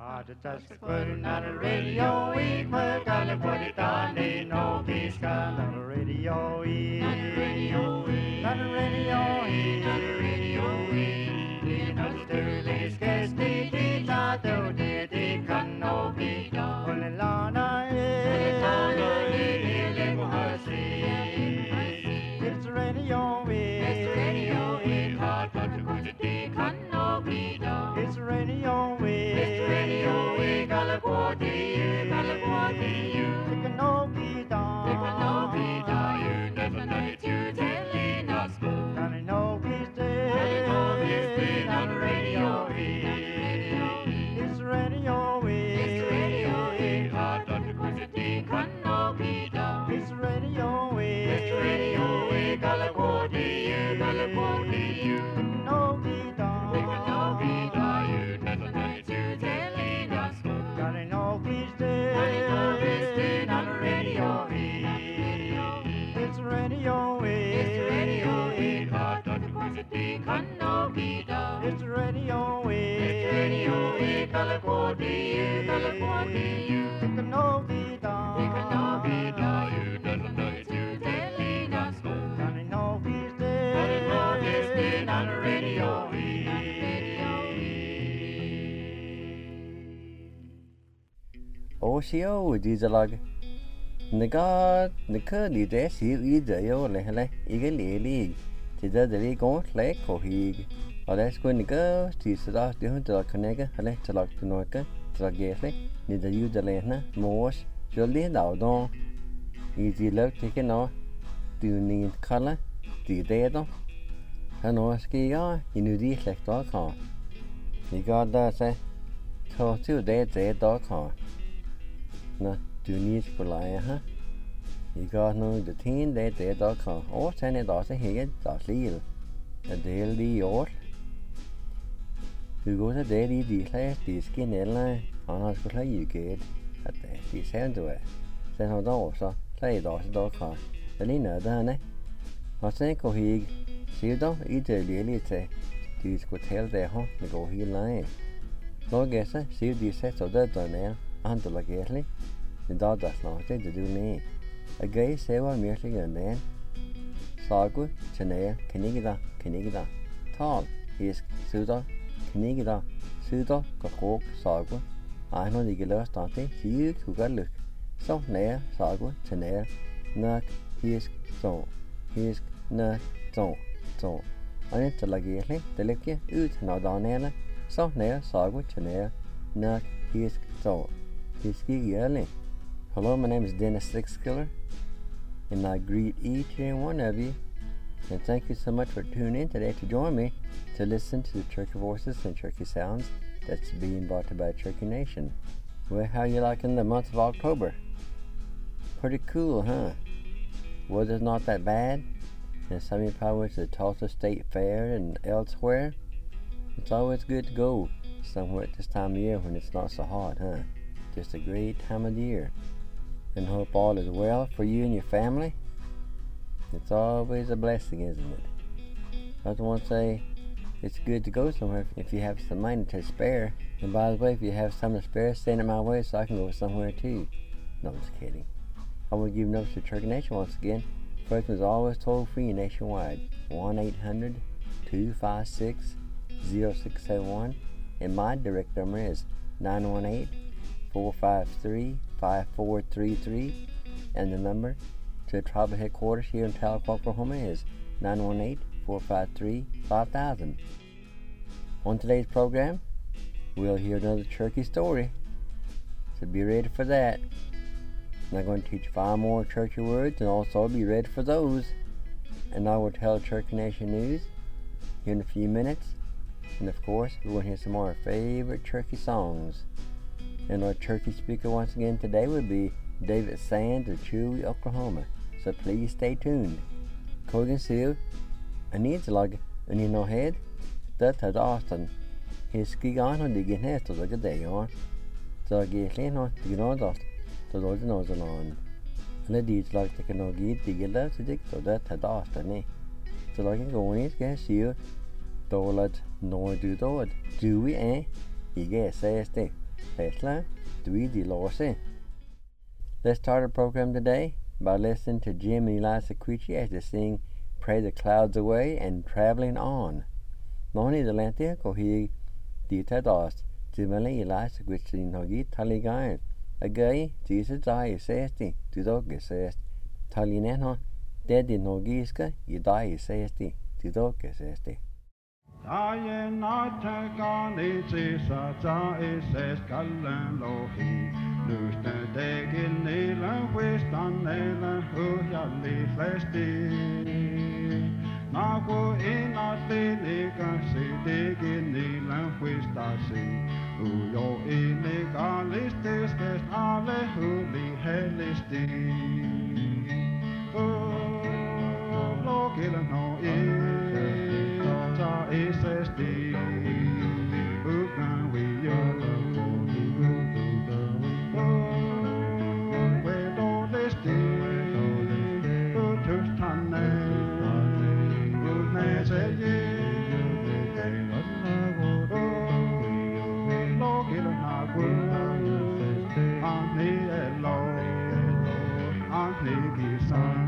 Just putting on the radio, we gotta put it on, ain't no peace, on the radio, on the radio, on the radio, on the radio, you know the dirty scarce the data, the can no be done, when the lana is, it's the radio, it's the radio, hard but the good the can no be done, it's the radio, it's the radio, we gotta go to you, it can no be done, you never know it, you telling us, and no peace day, on the radio, it's the radio, hard but the good the can no be done, it's the radio, we gotta go to you, it can no be done, you never know it, you telling us, gotta know peace day, on the radio, it's the radio, hard but the good the can no be done, it's the radio, we gotta go to you, it can no be done, you never know it, you telling us, gotta know peace day, on the radio. Oshio dieselag. Nega di det sier I det jo hele ikke lelig. Til det det går slik og hig. Og det skulle nega stise da det hun til kan ikke hele til lagt på noe til å gjøre. Ni det jo det lene mors jo det da da. I de løp ikke nå. Du ni kalle de det da. Han nå skal jeg I nu de slik da kan. Ni ga da se. Så til det da kan. Nå du ni skulle lege ha. I got no the teen det da kan. Og sen da så helt da slil. Det del de år. Du går så det de slags de skin eller han har skulle lege get. At de sen du er. Sen har da også lege da kan. Det ligner det ne. Og sen går hig. Ser da I det lille til. De skulle tælle det her. Det går helt lege. Nå gæsser ser de sæt så det der nær. Andre lagerlig. Men da snart det du ne. A gay sewa merely and then Sagu, Chanea, Canigida, Tall, Hisk, Suda, Canigida, Suda, Kakok, Sagu, I know the Gila Stante, Hugh, who got look. So, Nea, Sagu, Chanea, Nuck, Hisk, so, Nuck, so. I need to lagerly, the licky, ut, now down Nella, so, Nea, Sagu, Chanea, Nuck, Hisk, so, Hisky yearly. Hello, my name is Dennis Sixkiller, and I greet each and one of you, and thank you so much for tuning in today to join me to listen to the Turkey Voices and Turkey Sounds that's being brought to you by Turkey Nation. Well, how you liking the month of October? Pretty cool, huh? Weather's not that bad, and some of you probably went to the Tulsa State Fair and elsewhere. It's always good to go somewhere at this time of year when it's not so hot, huh? Just a great time of the year. And hope all is well for you and your family. It's always a blessing, isn't it? I just want to say it's good to go somewhere if you have some money to spare. And by the way, if you have some to spare, send it my way so I can go somewhere too. No, I'm just kidding. I want to give notice to Turkey Nation once again. Person is always toll free nationwide. 1-800-256-0671. And my direct number is 918-453-5433, and the number to the tribal headquarters here in Tahlequah, Oklahoma is 918-453-5000. On today's program, we'll hear another turkey story, so be ready for that. I'm going to teach 5 more turkey words, and also be ready for those. And I will tell Turkey Nation news here in a few minutes, and of course, we're going to hear some more of our favorite turkey songs. And our turkey speaker once again today would be David Sands of Chewy, Oklahoma. So please stay tuned. Kogan Seal, Anidslag, and you know head, that had Austin. His ski on the gin head to look at day on. So I get clean on the dust to those nose along. And the deeds like the canoe get the love to dig so that had Austin. So like in going, get seal, dolad, nor do it. Do we, eh? You guess, say, stay. Lesla Dwi Di Lose. Let's start our program today by listening to Jim and Eliza Queechy as they sing Pray the Clouds Away and Traveling On. Noni the Lantia Kohi Dita Dost, Timali Eliza Queechy Nogi Taligain. A gay, Jesus die sesti, to dog is sest. Talineno, dead in Nogiska, you die sesti, to dog is sesti. I not gone, it's a is Callan Lohi. Lose the day in Nailan, West on Nailan, who yali flesti. Now go in a day, can see dig in Nailan, West I see. Who yo in the garlic, this best all the holy hellisti. Oh, look at no SSD, who can we where all this day, who just turn who needs a year, look at our world, on the Lord, on the Son.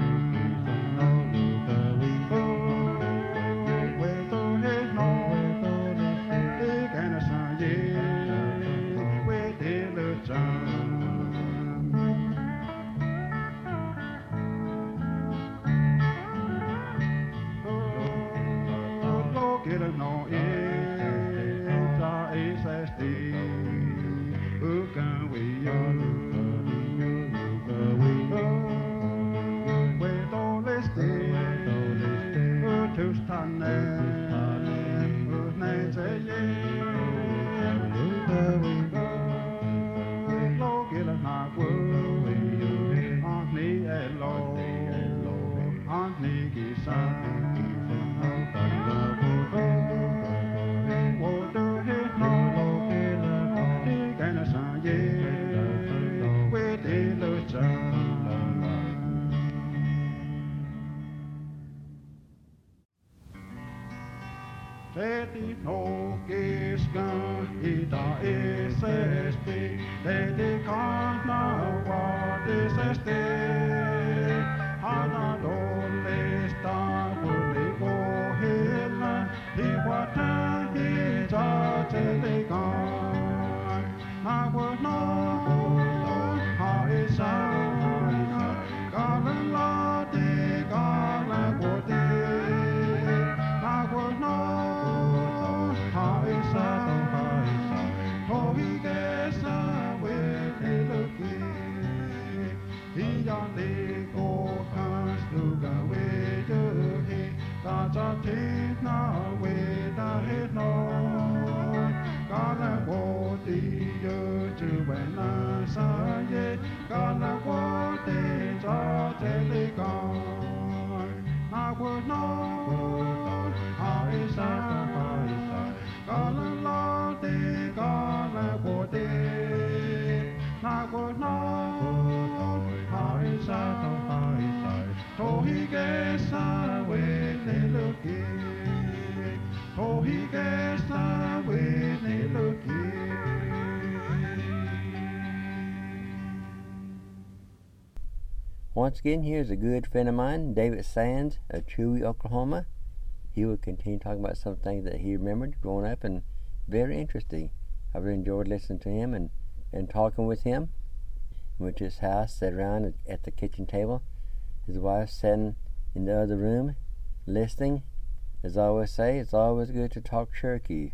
Once again, here's a good friend of mine, David Sands of Chewy, Oklahoma. He will continue talking about some things that he remembered growing up, and very interesting. I've really enjoyed listening to him and talking with him. We went to his house, sat around at the kitchen table. His wife sitting in the other room, listening. As I always say, it's always good to talk Cherokee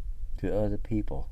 to other people.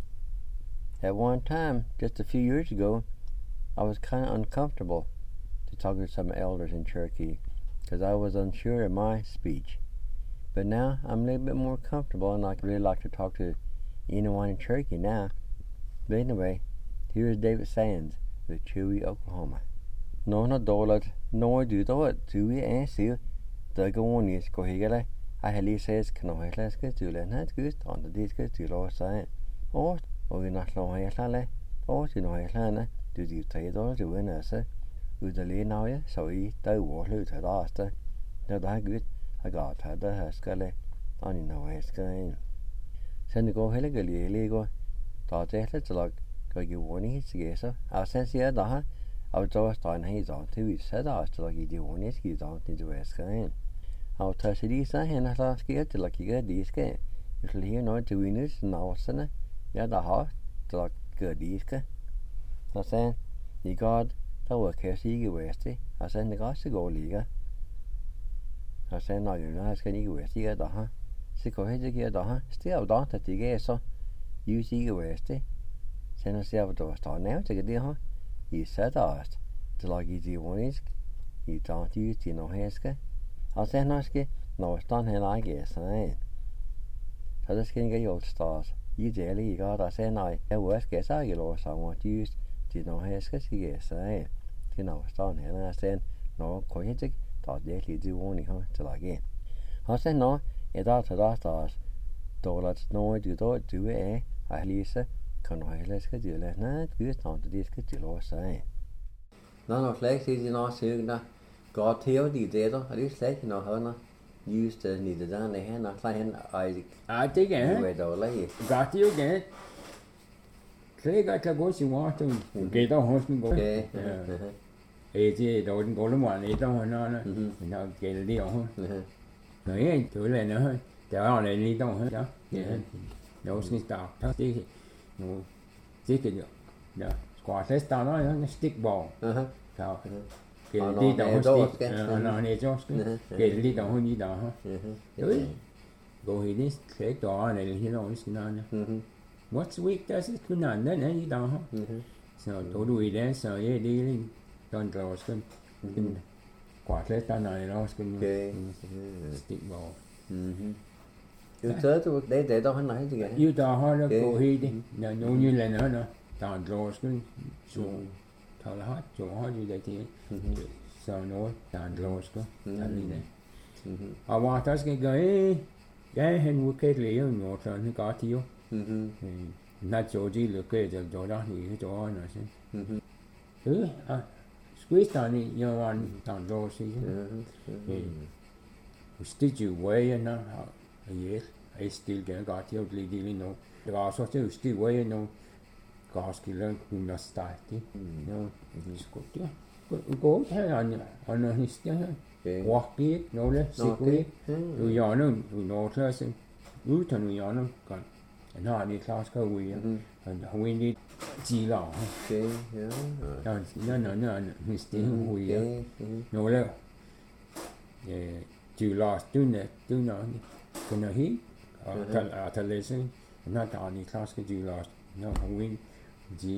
At one time, just a few years ago, I was kind of uncomfortable to talk to some elders in Cherokee because I was unsure of my speech. But now I'm a little bit more comfortable, and I really like to talk to anyone in Cherokee now. But anyway, here's David Sands of Chewy, Oklahoma. No dolat no do it to we answer the go on is go higale. I heli says can I let's get to learn that good on the disc to law sign. Or you not know how or you know how do you say those to win us? Udali now, so he do war loot at last. No, that good. I got had the Haskale on in the West game. Send the go Heligali, ta thế là cho cái vốn cái sao à sen xia đó ở chỗ đó này rồi thì sẽ đó cho cái vốn cái rồi thì rồi cáiเอาเธอสิดีซะเห็นนะเราเกี่ยวจะหลักเกี่ยวดีสก์อยู่ที่นี่น้อยจะวินิสนาวสนะยาดาฮะจะหลักเกิดดีสก์แล้วเส้นนี่ก็ถ้าว่าแค่สิ่งเวสต์แล้วเส้นนี่ก็สิ่งโกลีก็แล้วเส้นน้อยอยู่นะสิ่งนี้เวสต์ก็ต่อฮะสิ่งเขาให้จะเกี่ยวต่อฮะสิ่งเอาต่อแต่ที่เกี่ยวซะยูสิ่งเวสต์เส้นสิ่งเอาต่อต่อแนวจะกี่ฮะอีเสต่อจะหลักอีจีวันนี้อีต่อที่ที่น้องเฮสก์als hij naast je nou staan heel erg is hè dat is geen gejold staat je deel gaat als hij nou hij wordt geen zaken los want juist die nou hij is gezegd hè die nou staan heel erg zijn nou kon je zich dat deel die woning hè te lagen als hij nou dat dat nooit doe hè eigenlijk kan hij les gedelen net juist dan die is gedeeld hè dan nog slechts is die nou zeggen có thiếu gì thế đó, ở đây sẽ nó hơn nó, use thì từ ra này nó phải hen ai thế cái về đầu lấy gì, có thiếu cái cái có gì mà tôi cái đó không có cái, thì đầu có lúc mà này đó nó cái đi không, nói chỗ này nữa thôi, chỗ này đi đâu hết đó, nó sẽ tạo các cái nó cái được, đó, quả test nó stick ball, sao cái đi đâu stick, nó này cho cái đi đâu không đi đâu ha, đấy, rồi đi cái đó này thì nó sẽ nói what's week does it cứ nản đấy đi đâu ha, sao tôi đuổi đấy sao vậy đi lên, còn rồi cái quả test này nó cái stick ball. Yêu tớ tôi để đâu hắn nói gì vậy? Yêu tớ họ nó cố hi đi, nó như là nó tàn rồi cái xuống thằng là hết xuống họ như vậy thì sao nó tàn rồi cái anh đi này. À mà ta cái hình cái liền nó cho nó có thiếu. Nó chỗ gì được cái chỗ đó thì cái chỗ nó sẽ. Squeeze này nhiều anh tàn rồi xí. Stitch away nó yes, I still got your leading no. The last one too, still way no. Gas killer no start. No, it's good. Yeah, go hey on his walk it, no less sick way. You know, no class. You turn you know, got. And how the class go we and we need G long. Okay, yeah. No, he's still we no less. Yeah, you lost do no. Cái nó hít thật lệ sinh nó tạo đi class cái gì là nó không win gì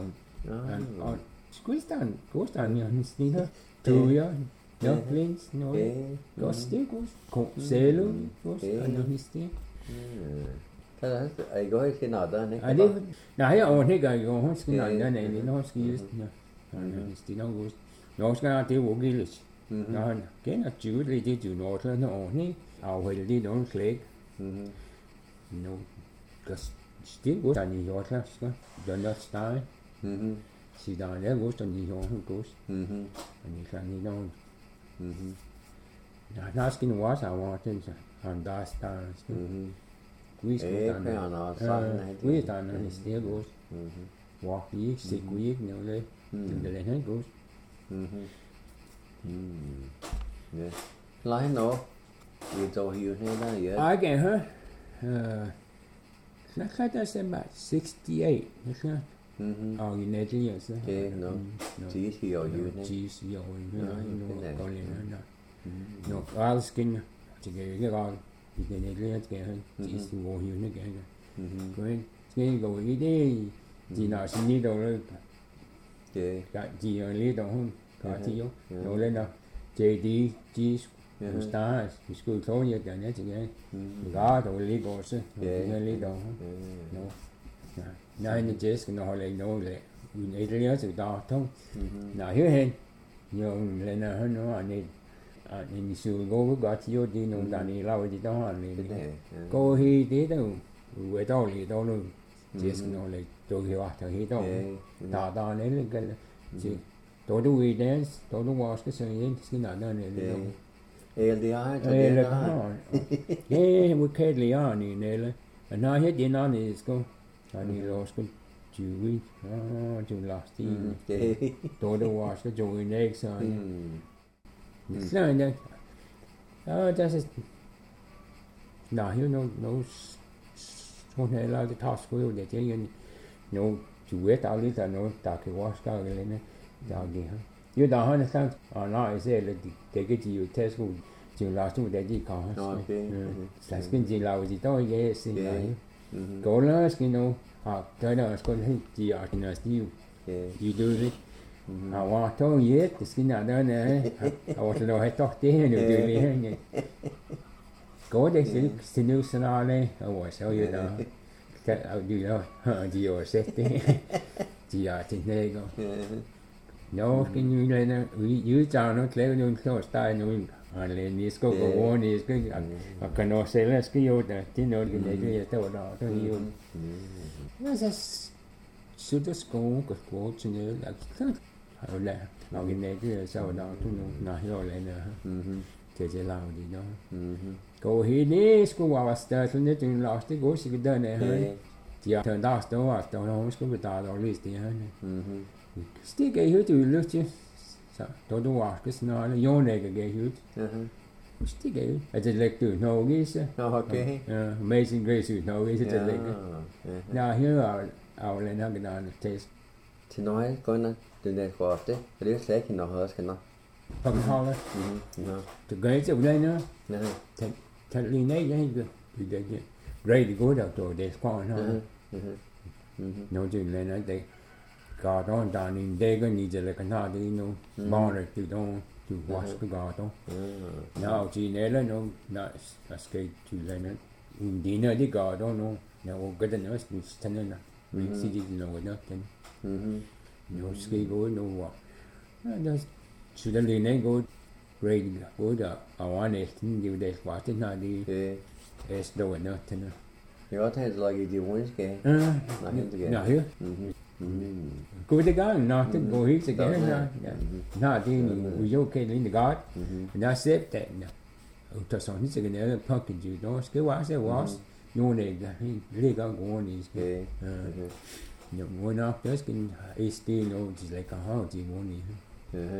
squeeze down như hình như thế tùy á nó planes nó có stick có xe luôn có nó hít stick thế là ai có cái nào đó này đi này ở đây cái không cái nào đó này thì nó ski nó stick nó cái tiêu bộ ghi lịch nó cái nó chữ đi đi chữ nó thôi nó ở đây hồi đi đó click no because still goes on your class do not style sit down there goes on your goes and you can know not asking what I want and that stars we stand and still goes walk week sick week no lệ the lane goes yeah lại nó you told you này I get her. Not quite that's about 68. Oh, you need to use it. Okay, no. Chỉ hiểu you này. Chỉ hiểu you know. Có liền nó. No, all skin. Chỉ cái con. Thì này lấy cái hơn. Chỉ hiểu you này cái. Cái rồi đi. Chỉ nào xin đi đâu rồi. Cái chỉ ở lý đâu không. Có thiếu. Rồi lên đâu. Chỉ đi chỉ stars, school thôi như thế này chỉ cái gà đồ lý đồ chứ, cái lý đồ, nó, này như thế cái nó lại nó lại, người ta nhớ sự đó thông, nào hiểu hết, nhưng lại là hơn nó này, nên sự cô với gà thiếu đi nông đàn đi lâu thì đó là này, cô hi tí đâu, về đâu thì đâu luôn, chỉ nó lại tôi hiểu à, thằng hi đâu, ta này là cái, chỉ tôi đuôi đấy, tôi đuôi vào cái sợi cái nào đó này. LDI yeah, we can't live on in there. And now here, you know, it's go. Anh lost cái chui chui last team Kê. tôi đâu watch cái chui next rồi nó nha just nào hiểu nó không thể là cái task của để chơi như nó chủ yếu tạo lý là nó tạo cái watch cái lên này tạo gì hả như đó nó sang nó sẽ là cái gì test của trường last của để gì có là cái gì là gì đó vậy xin lại có là cái nó cái đó còn hay gì ở trên nó you do it want to yet cái nào đó này want to know hay talk thế nữa được đi có đấy xin new scenario ở sau như đó cái gì đó gì ở set thế gì ở trên đây có nó cái như này nó dưới chào nó lấy nó theo style nó lên đi scope của one is cái nó sẽ là cái yếu đó thì nó cái này cái đó nó yếu nó sẽ suốt school cái phố cho nên là ở đây nó cái này cái sau đó nó hiểu lại nữa thì sẽ làm gì đó cô hi đi school vào start cho nên chúng last cái goal cái đó này hơn thì thường đó nó không có bị tạo ra list thì hơn stick cái hiểu từ lúc chứ sao tôi đâu vào cái nó yon này cái hiểu stick cái I just like to know this Okay. Amazing Grace you know is it like now here our lên cái đó taste Thì nói coi nó từ đây có thế cái sẽ khi nó hết cái nó phần thao đó từ cái chỗ đây nữa thật lý này cái cái great go đầu rồi để con ha nó chừng lên nó để gà đó đàn nên đây cái gì là cái nào thì nó bao rồi từ đó từ wash cái gà đó nào chỉ này là nó là cái từ lên nó đi nữa đi gà đó nó cái đó nó thành nên là mình chỉ đi nó cái đó thành nó ski go nó wa nó chủ đề lý này go great go đó I want it thì để quá thế nào đi es đâu nữa thế nào thì có thể là cái gì muốn cái nào hiểu cô cái đó nó tức cô hiểu cái nó thì we okay in the god nó xếp tại nó cho xong hết cái này là package đó cái quá sẽ quá nó này cái lý cái của này nó muốn nó just cái HD nó chỉ là cái how chỉ muốn này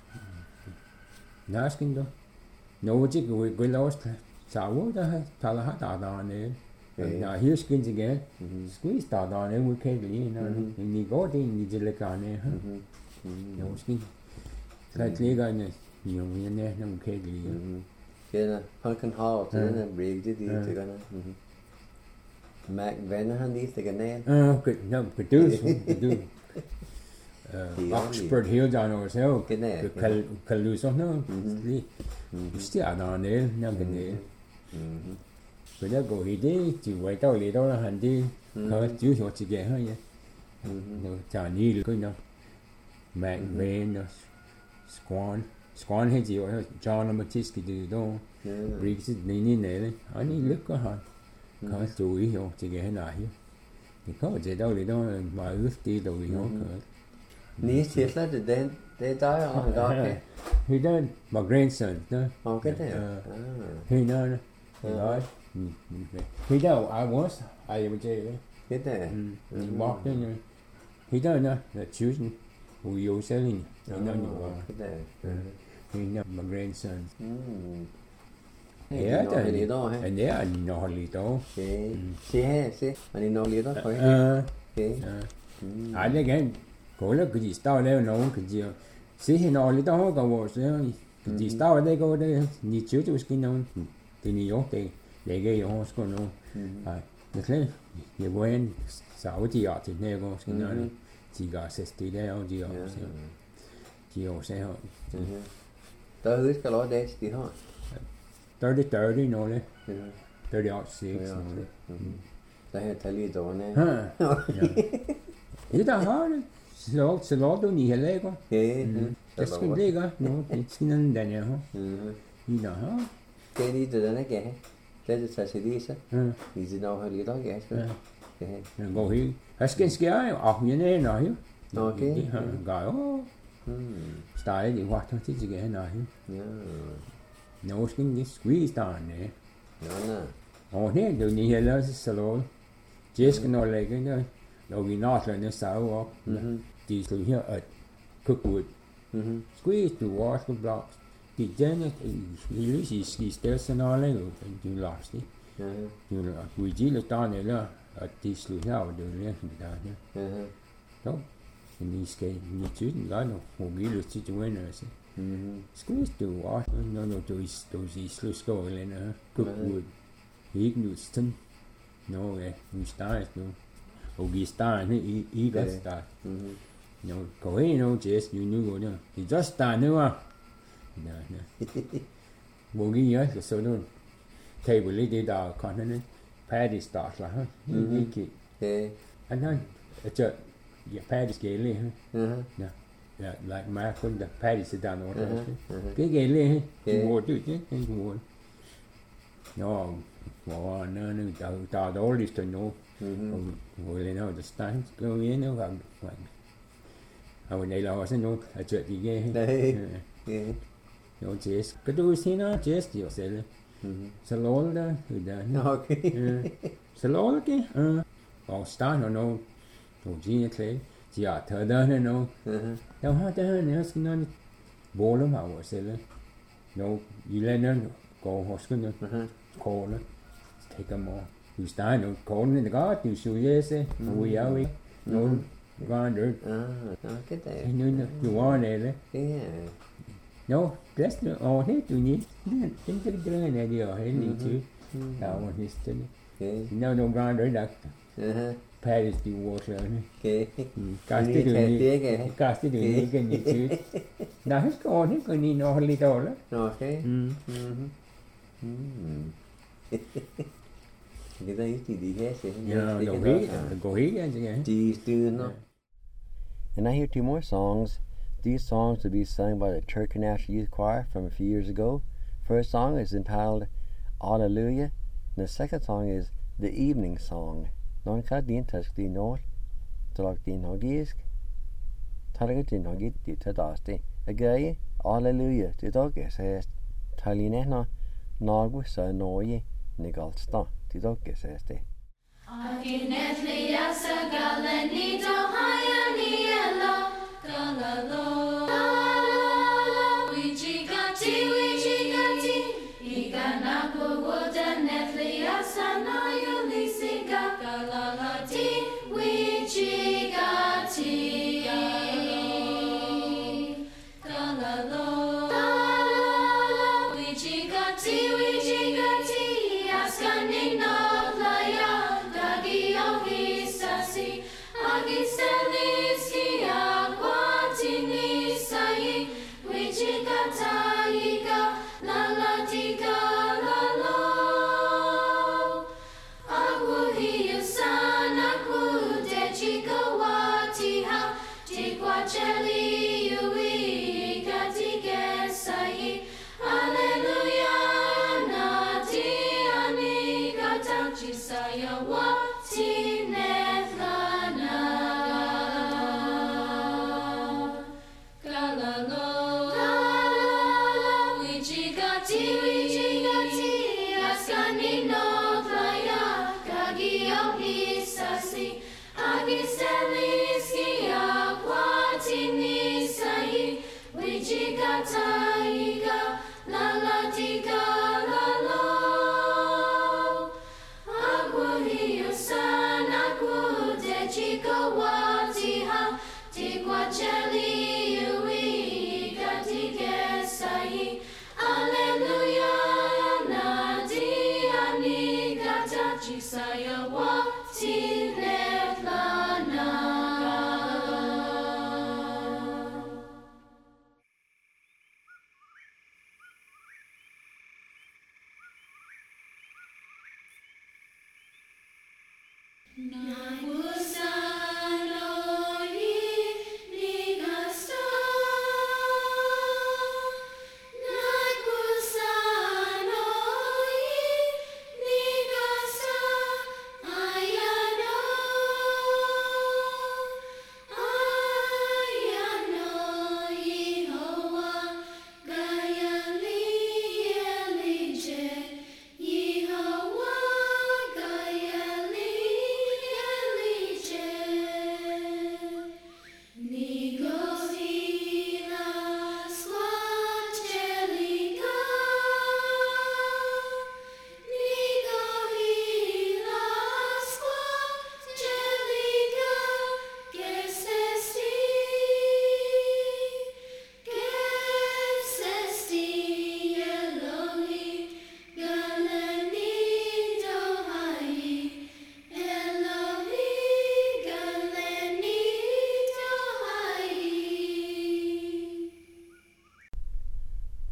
nó cái đó nó chỉ cái lost sao đó sao là hết đó này now here's skins again squeeze start on it we can't really and you go thì you just like on it no skin cái cái này nhiều như này nó không can't really cái là Pumpkin Hall thì nó break đi thì cái nó Mac Van hắn đi thì cái này cái thứ Oxford Hill down ourselves cái Caluso nó still on it nó cái này bây giờ cô đi chỉ quay tao lấy đó là hành đi hơi chú cho chị ghé hơi vậy nó chả đi cái nó Mac Van nó Squan hay gì vậy John Matisse cái gì đó Briggs này đấy anh ấy lúc có hả có chú ý không chị ghé nào hiểu thì có gì đâu lấy đó mà ước đi đâu hiểu ní xịt là để đó ở đó cái thì đó mà grandson đó cái này thì nó đó he don't I was I would say cái này he walked in he don't know the choosing who you selling he know you cái này he know my grandson yeah thì đó ha and yeah I know how little see anh nói lý đó thôi I again có là cái gì style đấy nó cái gì see nó lý đó có vô cái gì style đấy có đấy ni chưa chút cái nó thì ni yếu thì để cái yếu có nó được đấy nhiều quen sáu chỉ ở thì này có cái nó chỉ có sẽ tí đấy ông chỉ ở sẽ họ tới cái lối đấy thì họ 30 nó đấy 30 tại thay lý đó này ý ta hỏi slow tôi nhìn thấy con cái gì cơ nó cái xin đàn nhá ý đó cái đi từ đó này kìa cái sẽ đi sao thì gì đâu hay lý đó kìa cái ngồi hi cái như thế nào hiểu ok gọi style thì hoạt thôi chứ gì cái nào hiểu nó cái squeeze down này nó nè thế được nhìn thấy là slow Just kan ole cái nữa đầu vì nó là nó sáu ó thì từ here at Cookwood squeeze to wash the blocks thì trên thì he still nó lấy rồi you lost it you lost we chỉ là to này là at thì từ here được liền đó nhé đó thì cái như chuyện đó nó một cái luật chỉ chúng nó sẽ squeeze to wash nó to gì slow lên nữa Cookwood Houston no we start no Augustin he got start no có ấy no just you knew go no he just start nữa no bộ gì nhớ cái số đó table lấy để đào con nó Paddy start là he kì anh nói chờ Paddy cái lấy ha yeah like my friend Paddy sit down order cái lấy ngồi chứ ngồi no nó tao đó đi tới nó ngồi lên nó stand go in nó vào hồi này là sẽ nó chuyện gì ghê nó chết cái đôi khi nó chết nhiều sẽ sẽ lố đó từ đó sẽ lố cái còn stand nó tổ chức thế chỉ ở thời đó nó đâu hết đó nó xin nó bố lắm mà sẽ nó đi lên nó có hospital nó có nó take them all. You stand no corn in the garden, you show yes, we are no grinder. Cái này. No, you are there. Yeah. No, that's the all here to need. Chính cái này điều hay đi chứ. Nào mà history. No grinder that. Paris the water. Okay. Cast it cái gì chứ. Nào hết con hết con đi nó hơi đâu đó. Okay. Người ta chỉ đi hết sẽ And I hear two more songs. These songs will be sung by the Turk National Youth Choir from a few years ago. First song is entitled Alleluia, and the second song is The Evening Song. Non ka din task di nor, talak din hogisk, talaga din hogit di tadasti. Again, Alleluia, di dog says, talinehna, nagu sa noye, nigalsta, di dog says de. Akinetli yasa galeni do haya ni elo galalo galalo wichigati iganapo woda netli yasa no yulisiga galalati wichigati galalo galalo wichigati askani no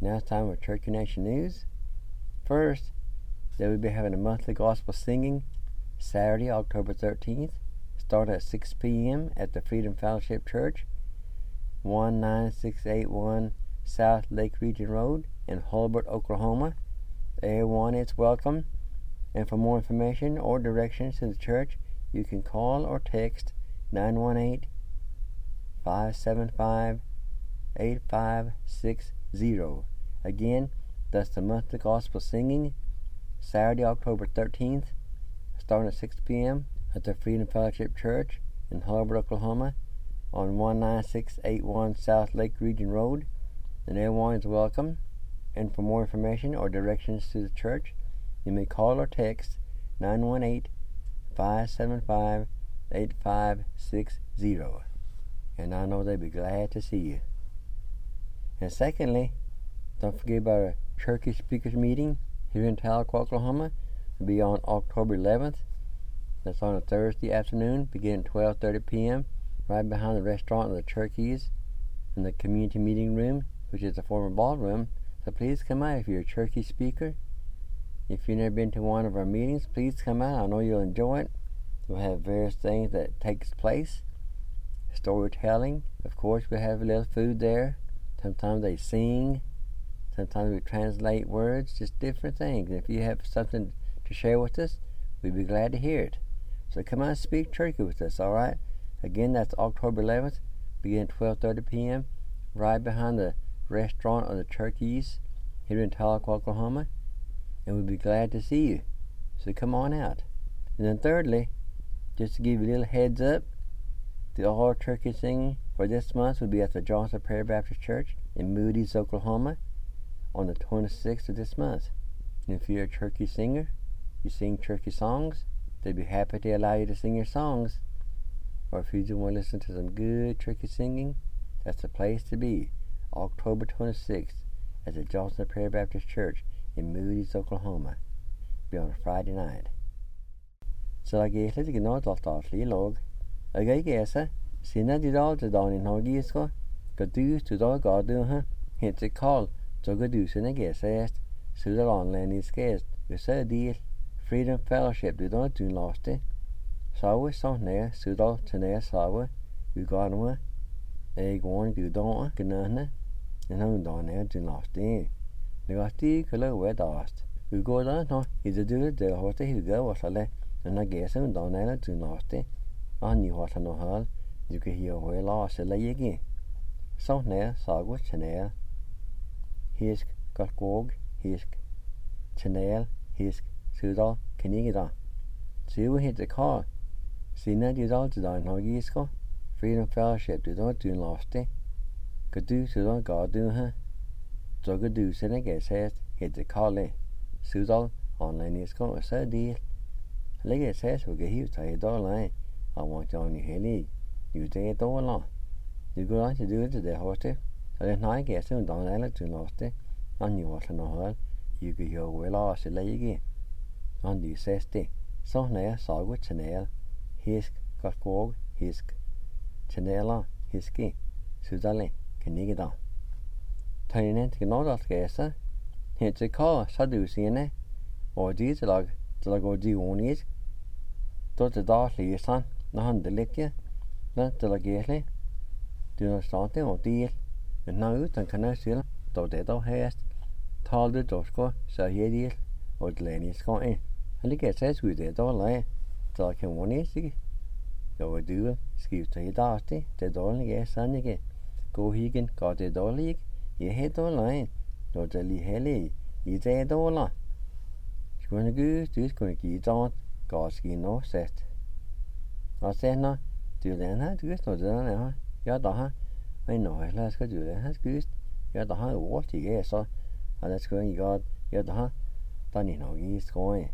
Now it's time for Turkey Nation News. First, they will be having a monthly gospel singing Saturday, October 13th, start at 6 p.m. at the Freedom Fellowship Church, 19681 South Lake Region Road in Hulbert, Oklahoma. Everyone is welcome, and for more information or directions to the church, you can call or text 918-575-8560. Again, that's the monthly gospel singing Saturday, October 13th, starting at 6 p.m. at the Freedom Fellowship Church in Hulbert, Oklahoma on 19681 South Lake Region Road, and everyone is welcome. And for more information or directions to the church, you may call or text 918-575-8560, and I know they'll be glad to see you. And secondly, don't forget about our Turkey Speakers meeting here in Tahlequah, Oklahoma. It'll be on October 11th. That's on a Thursday afternoon, beginning at 12:30 p.m., right behind the restaurant of the Turkeys in the community meeting room, which is the former ballroom. So please come out if you're a Turkey speaker. If you've never been to one of our meetings, please come out. I know you'll enjoy it. We'll have various things that takes place. Storytelling. Of course, we have a little food there. Sometimes they sing. Sometimes we translate words. Just different things. If you have something to share with us, we'd be glad to hear it. So come out and speak Turkey with us, all right? Again, that's October 11th, beginning at 12:30 p.m., right behind the restaurant of the Turkeys here in Tahlequah, Oklahoma, and we'd be glad to see you. So come on out. And then thirdly, just to give you a little heads up, the all turkey singing for this month will be at the Johnson Prairie Baptist Church in Moody's, Oklahoma, on the 26th of this month. And if you're a turkey singer, you sing turkey songs, they'd be happy to allow you to sing your songs. Or if you just want to listen to some good turkey singing, that's the place to be. October 26th at the Johnson Prairie Baptist Church in Moody's, Oklahoma. Be on a Friday night. So I guess let's get on to the log. I guess Sina did all the down in Hogisko. Got do to the God do her. Hence a call. So good do so I guess asked. So the online is scarce. You said deal. Freedom Fellowship did not do lost it. So we saw there. So the to saw we got one. They going to don't get and I'm down there to lost it. The got color wet dust. We go down, no, he's a dude, the horse he go was a le, and I guess I'm down there to lost it. I knew what I know how, you could hear where lost a lay again. So near, saw what Chanel. Hisk, got gog, hisk. Chanel, hisk, Sudal, Canigida. See, we hit the car. See, not you all to down Hogisko. Freedom Fellowship, do not do lost it. Could do so don't God do her. So good do so I guess hit the car. Sudal online is going to say deal. Like it says, we'll get here to a dollar. I want you on your hilly. You take it all along. You go on to do it to the horse. So then I guess I'm down there to lost it. I knew what I know her. You could hear well lost it lay again. On the says they. So now saw with Chanel. Hisk, got gog, hisk. Chanel, hiski. Sudale, can you get on? Tiny to know that guess. Hence a call, Saducine, or these log, the log the onis. Tot the darkly son, not the liquor, not the lagely. Do not start them or deal. And now you can I still, though they don't hast. Told the Dosco, so he deal, or the Lenny's going in. And the guess says we did all lie. So I can one easy. Go do it, skip to the dusty, the dolly guess son again. Go Higgin, got the dolly, you hit all line. Don't tell you helly, you say $1. It's going to go, it's going to get on, God's no set. I said no, do then has good, no, then, yeah, I know, let's go do that, has good, yeah, what you guess, so, and that's going, you got, yeah, then you know, he's going.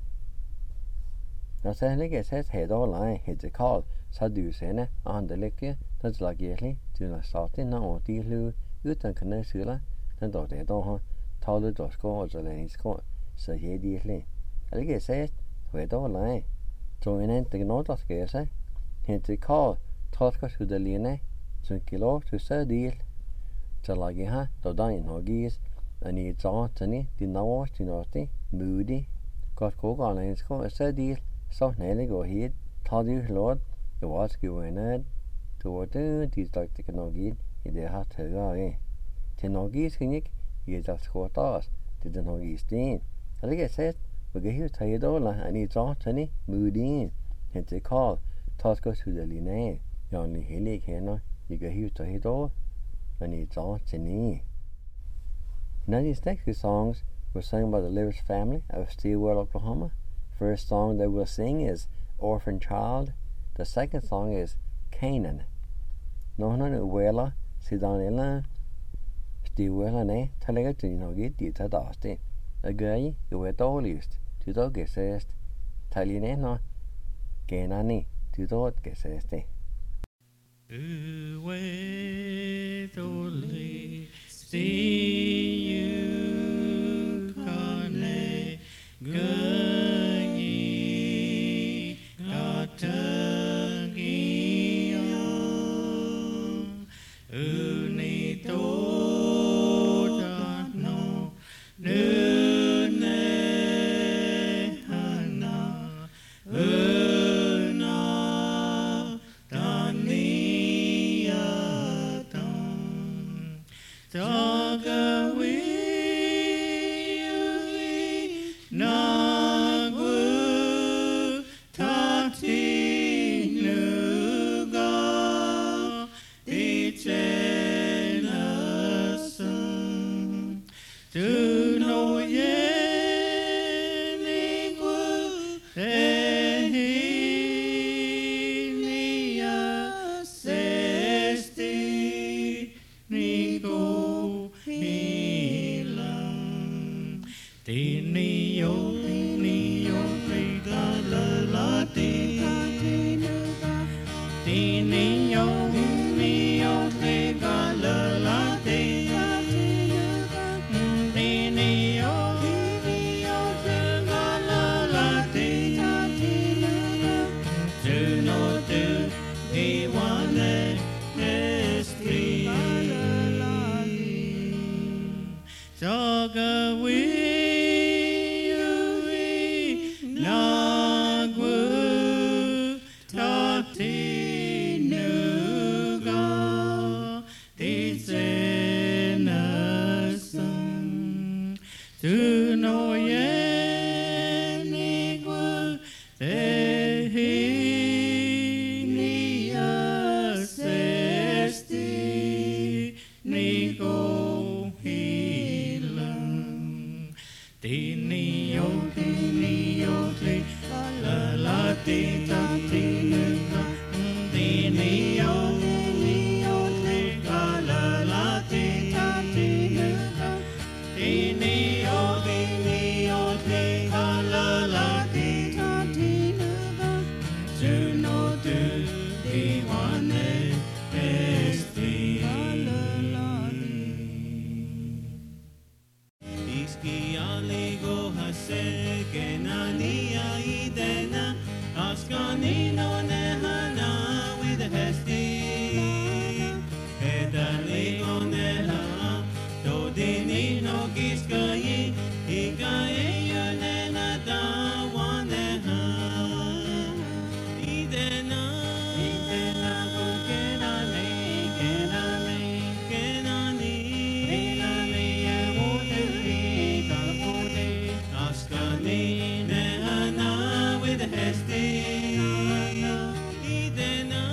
I said, like it says, head all line, hit the call, so do say, on the liquor, that's like yearly, do not start in, no, or deal who, you don't connect, and though they don't, told the Dosco or the Lenny's court, so he dearly. I think it says, where don't lie. So in it, the note of scarce, hence the call, Tosca to the Lene, so kilo to sir deal. So like though dying Hoggies, Ani Johnny, the Nawas, the Norty, Moody, got cook on and score a study, so nearly go ahead, told you, Lord, the was going at to what these like the Canogid, if they had to go away. Tenogis, Kinnick, he is just scored us, did the Nogis stain. I think I said, we get here tired all, and it's Johnny, Moody, and they call, Tosco to the Line, you only hilly canno, you get here tired all, and it's Johnny. Now these next two songs were sung by the Lewis family of Stillwell, Oklahoma. First song they will sing is Orphan Child. The second song is Canaan. Nohna Uwela, Sidanella, Stillwell ne, Talega to get Dita Dasti. A guy who were all used to dog assessed, Talinena, Ganani, to dog assessed. See you, Kane, Gurney, Gatagi, Unito, no, Nune, Hana, Una, Dania, Daga we Nagu Tati Nuga Dichenasan to know Yenigu Ehinia Sesti Nigo Hilang Tinio Pregala Tinio Pregala Tinio Pregala Do not do the one Esti Saga we Nagu Tati Nuga Dizenasan to know Yenigu Ehinia Sesti Nigo Hilang Tinio La Tita Tinuga Tinio La Tita Tinuga Tinio La Tita Tinuga Do not do the one Esti Iski aligo hase Kenania idena Askanino nehana with a hesti Edaligo neha Dodini no giskai Ikaye yunena da waneha Idena Kenani Askani nehana with a hesti Idena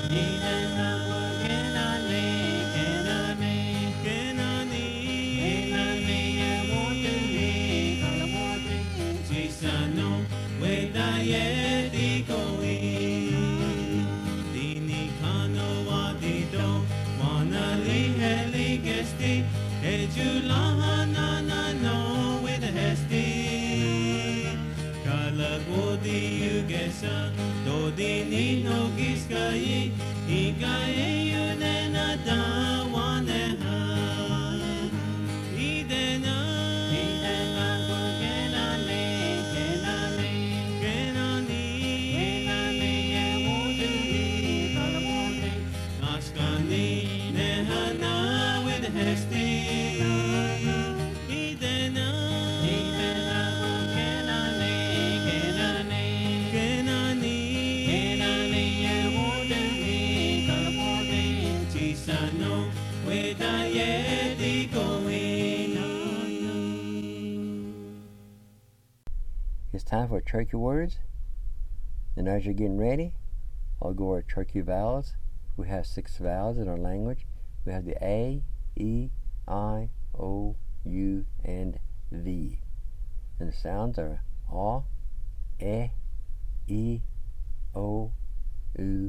Cisano wedayeti koi Dini kano wadido Wanali heli gesti Ejulahana no with a hesti Kalagodi ugesa Dodini no giskai Ikaye yunena da waneha Idena Askani nehana with hesti It's time for turkey words. And as you're getting ready, I'll go over turkey vowels. We have 6 vowels in our language. We have the A, E, I, O, U, and V. And the sounds are A, E, O, U,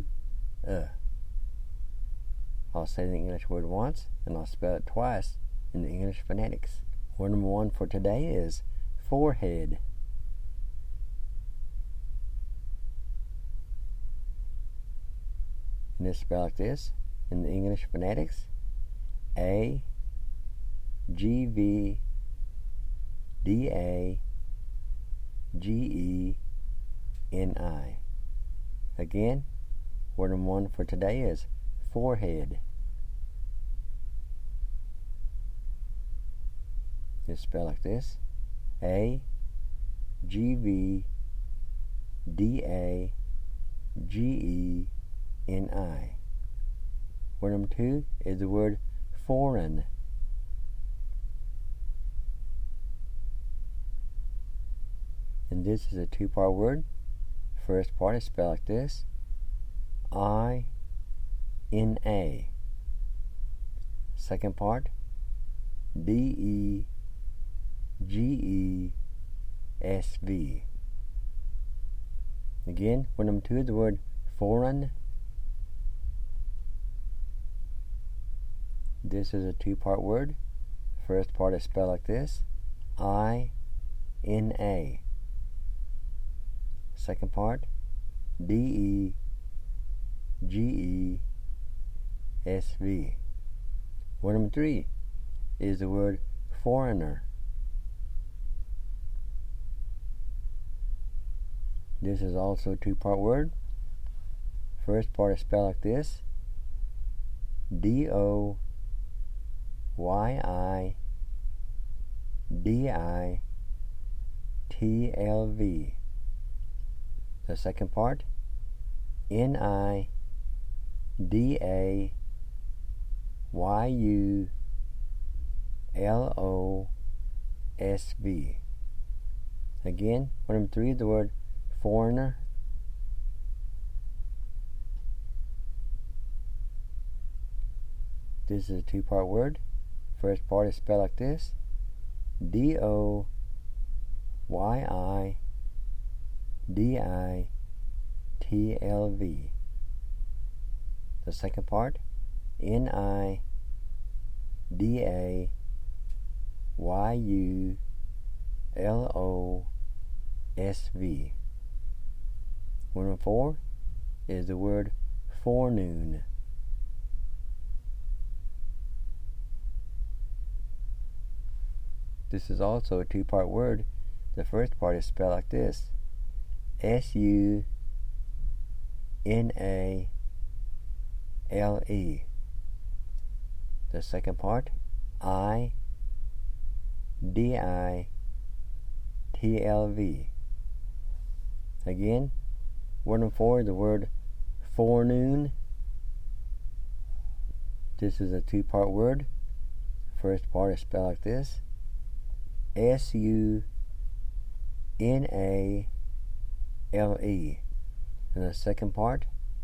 I'll say the English word once, and I'll spell it twice in the English phonetics. Word number 1 for today is forehead. And it's spelled like this in the English phonetics: A, G, V, D, A, G, E, N, I. Again, word number 1 for today is forehead. It's spelled like this: A, G, V, D, A, G, E, N, I. Word number 2 is the word foreign. And this is a 2-part word. First part is spelled like this: I-N-A. Second part, D-E-G-E-S-V. Again, word number 2 is the word foreign. This is a 2-part word. First part is spelled like this: I-N-A. Second part, D-E-G-E-S-V. Word number 3 is the word foreigner. This is also a 2-part word. First part is spelled like this: D-O-Y-I-D-I-T-L-V. The second part, N-I-D-A-Y-U-L-O-S-V. Again, word number 3 is the word foreigner. This is a 2-part word. First part is spelled like this: D-O-Y-I-D-I-T-L-V. The second part, N-I-D-A-Y-U-L-O-S-V. Word number 4 is the word forenoon. This is also a 2-part word. The first part is spelled like this: S-U-N-A-L-E. The second part, I-D-I-T-L-V. Again, word number 4 is the word forenoon. This is a 2-part word. First part is spelled like this: S-U-N-A-L-E. And the second part,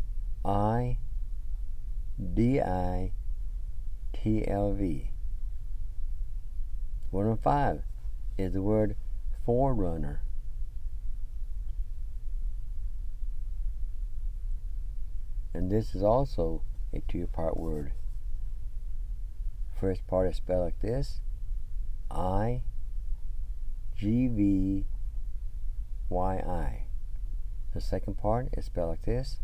I-D-I-T-L-V. Word number 5 is the word forerunner. And this is also a 2-part word. First part is spelled like this: I-G-V-Y-I. The second part is spelled like this: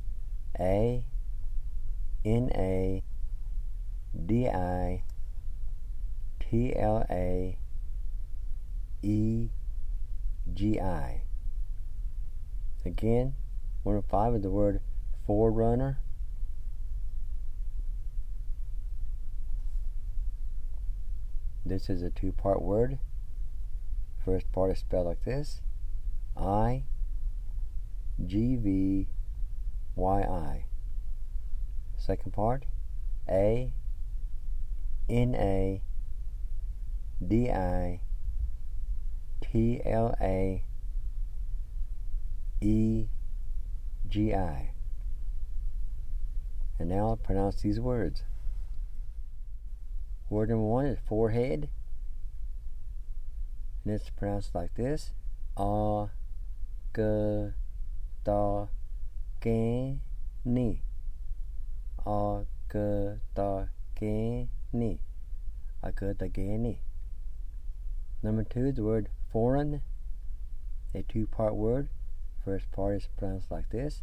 A-N-A-D-I-T-L-A-E-G-I. Again, word number 5 is the word forerunner. This is a 2-part word. First part is spelled like this: I-G-V-Y-I. Second part, A-N-A-D-I-T-L-A-E-G-I. E-G-I. And now I'll pronounce these words. Word number 1 is forehead. And it's pronounced like this. A-G-D-A-G-N-I. A-G-D-A-G-N-I. A-G-D-A-G-N-I. Number 2 is the word foreign. A two-part word. First part is pronounced like this.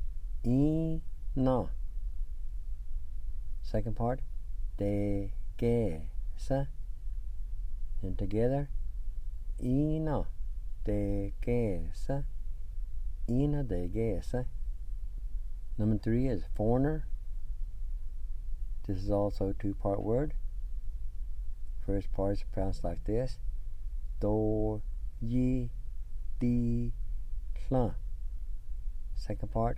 I-na. Second part. De-ge-sa. And together. I-na. De-ge-sa. I-na de-ge-sa. Number 3 is foreigner. This is also a two-part word. First part is pronounced like this. Do-yi-di-la. Second part.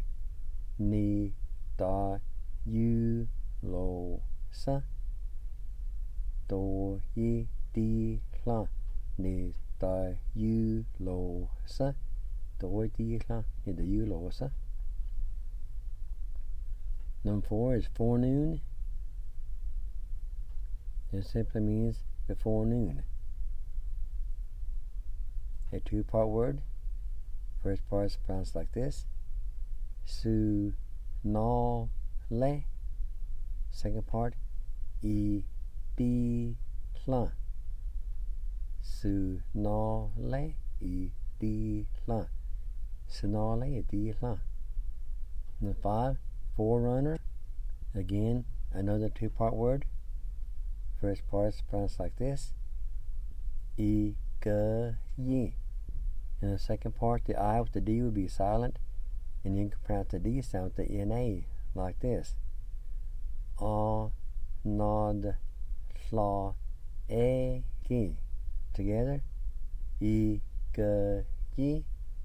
Ni-da-yu-lo-sa. Do-yi-di-la. Ni-da-yu-lo-sa. Do-yi-di-la. Ni-da-yu-lo-sa. Number 4 is forenoon. It simply means before noon. A two-part word. First part is pronounced like this. Su-na-le. Second part. I-di-la. Su-na-le. I-di-la. Su-na-le. I-di-la. Number 5. Forerunner. Again, another two-part word. First part is pronounced like this. I-g-yi. In the second part, the I with the D would be silent, and you can pronounce the D sound with the N-A like this. A-nod-la-e-gi. Together. I-g-yi.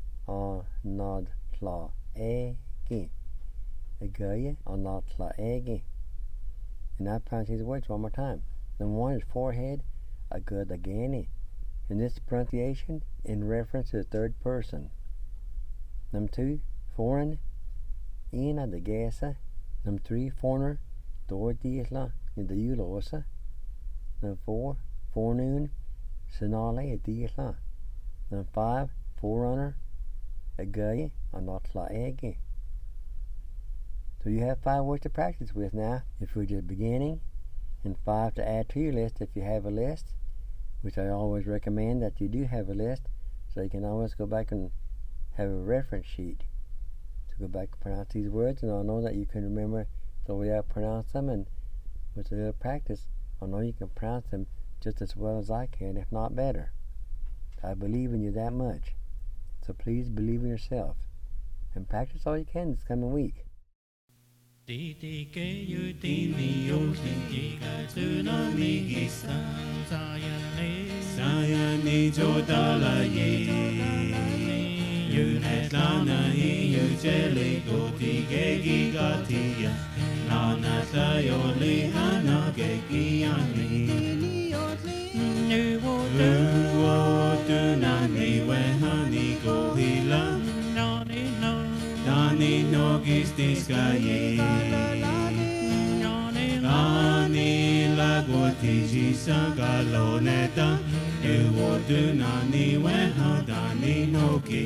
A-nod-la-e-gi. A-g-yi. A-nod-la-e-gi. And I pronounce these words one more time. Number 1 is forehead, A-g-d-a-g-n-i. In this pronunciation, in reference to the third person. Number 2, foreign, I-na-da-ge-sa. Number 3, foreigner, Do-di-la, Ni-da-yu-lo-sa. Number 4, forenoon, Su-na-le-di-la. Number 5, forerunner, A-g-yi, A-nod-la-e-gi. So you have 5 words to practice with now if you're just beginning, and 5 to add to your list if you have a list, which I always recommend that you do have a list, so you can always go back and have a reference sheet to go back and pronounce these words, and I'll know that you can remember the way I pronounce them, and with a little practice, I'll know you can pronounce them just as well as I can, if not better. I believe in you that much, so please believe in yourself, and practice all you can this coming week. Sayani jodala ye, you netlana you jelly goti gegi gatia, nana sayoli hana gegi ani. Nuo nani wehani gohila, nani no gistiskaye. Nani la gotiji sagaloneta, uotu nani wehadani noki.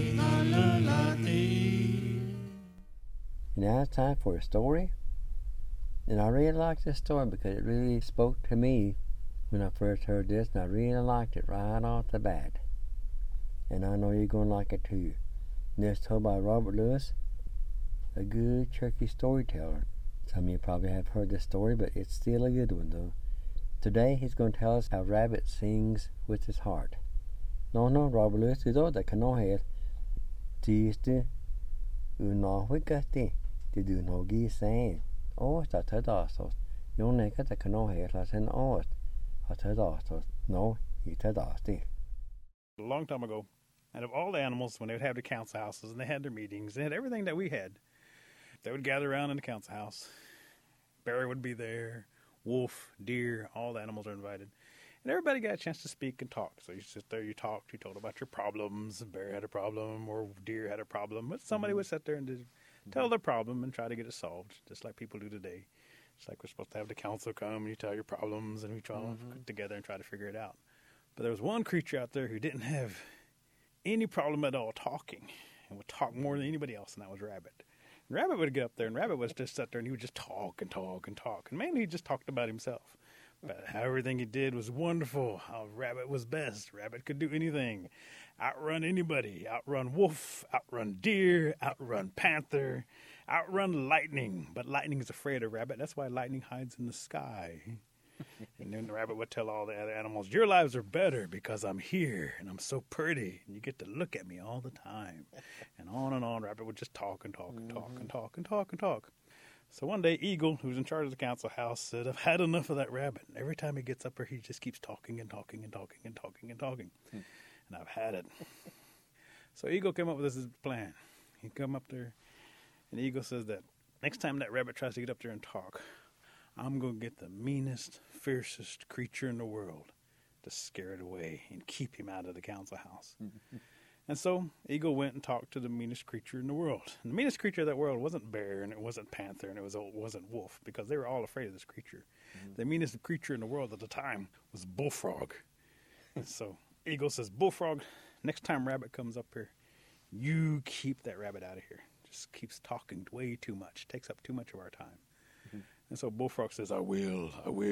Now it's time for a story. And I really like this story because it really spoke to me when I first heard this, and I really liked it right off the bat. And I know you're going to like it too. And it's told by Robert Lewis, a good Cherokee storyteller. Some of you probably have heard this story, but it's still a good one though. Today he's going to tell us how Rabbit sings with his heart. No, Robert Lewis, you know that kanohe tiste unahwikati to do no gi saying. Oh, it's a tadasos. You know that kanohe las an ost. A tadasos. No, he tadasti. A long time ago, and of all the animals, when they would have the council houses and they had their meetings, they had everything that we had. They would gather around in the council house. Barry would be there, wolf, deer, all the animals are invited. And everybody got a chance to speak and talk. So you sit there, you talked, you told about your problems. A bear had a problem or deer had a problem. But somebody would sit there and tell their problem and try to get it solved, just like people do today. It's like we're supposed to have the council come and you tell your problems and we try to get together and try to figure it out. But there was one creature out there who didn't have any problem at all talking and would talk more than anybody else, and that was Rabbit. And Rabbit would get up there, and Rabbit would just sit there, and he would just talk and talk and talk. And mainly he just talked about himself. But how everything he did was wonderful, how Rabbit was best. Rabbit could do anything. Outrun anybody. Outrun wolf, outrun deer, outrun panther, outrun lightning. But lightning is afraid of Rabbit. That's why lightning hides in the sky. And then the Rabbit would tell all the other animals, your lives are better because I'm here and I'm so pretty and you get to look at me all the time. And on Rabbit would just talk and talk and talk and talk and talk and talk. So one day Eagle, who's in charge of the council house, said, I've had enough of that Rabbit. And every time he gets up there, he just keeps talking and talking and talking and talking and talking. And I've had it. So Eagle came up with this plan. He come up there and Eagle says that next time that Rabbit tries to get up there and talk, I'm going to get the meanest, fiercest creature in the world to scare it away and keep him out of the council house. And so Eagle went and talked to the meanest creature in the world. And the meanest creature of that world wasn't bear, and it wasn't panther, and it wasn't wolf, because they were all afraid of this creature. The meanest creature in the world at the time was Bullfrog. And so Eagle says, Bullfrog, next time Rabbit comes up here, you keep that Rabbit out of here. Just keeps talking way too much, takes up too much of our time. And so Bullfrog says, I will.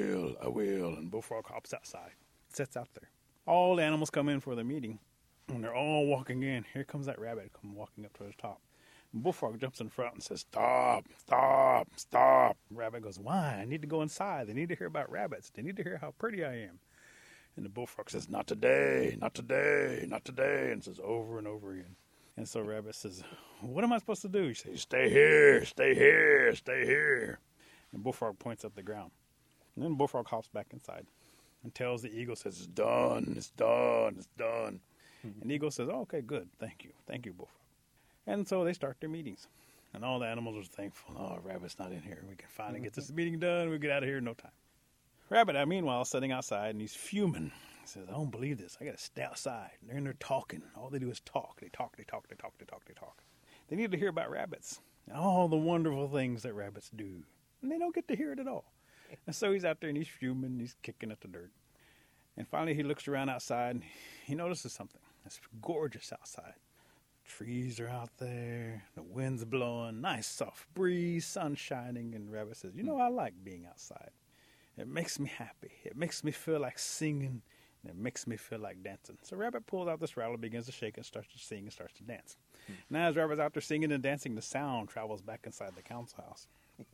And Bullfrog hops outside, sits out there. All the animals come in for the meeting. When they're all walking in, here comes that Rabbit come walking up to the top. And Bullfrog jumps in front and says, stop, stop, stop. Rabbit goes, why? I need to go inside. They need to hear about rabbits. They need to hear how pretty I am. And the Bullfrog says, not today, not today, not today, and says over and over again. And so Rabbit says, what am I supposed to do? He says, stay here, stay here, stay here. And Bullfrog points at the ground. And then Bullfrog hops back inside and tells the Eagle, says, it's done, it's done, it's done. And Eagle says, oh, okay, good, thank you, Bullfrog. And so they start their meetings. And all the animals are thankful, oh, Rabbit's not in here. We can finally get this meeting done. We'll get out of here in no time. Rabbit, meanwhile, is sitting outside, and he's fuming. He says, I don't believe this. I got to stay outside. They're in there talking. All they do is talk. They talk. They need to hear about rabbits and all the wonderful things that rabbits do. And they don't get to hear it at all. And so he's out there, and he's fuming. He's kicking at the dirt. And finally, he looks around outside, and he notices something. It's gorgeous outside. Trees are out there. The wind's blowing. Nice soft breeze. Sun shining. And Rabbit says, I like being outside. It makes me happy. It makes me feel like singing. And it makes me feel like dancing. So Rabbit pulls out this rattle, begins to shake and starts to sing and starts to dance. Now as Rabbit's out there singing and dancing, the sound travels back inside the council house.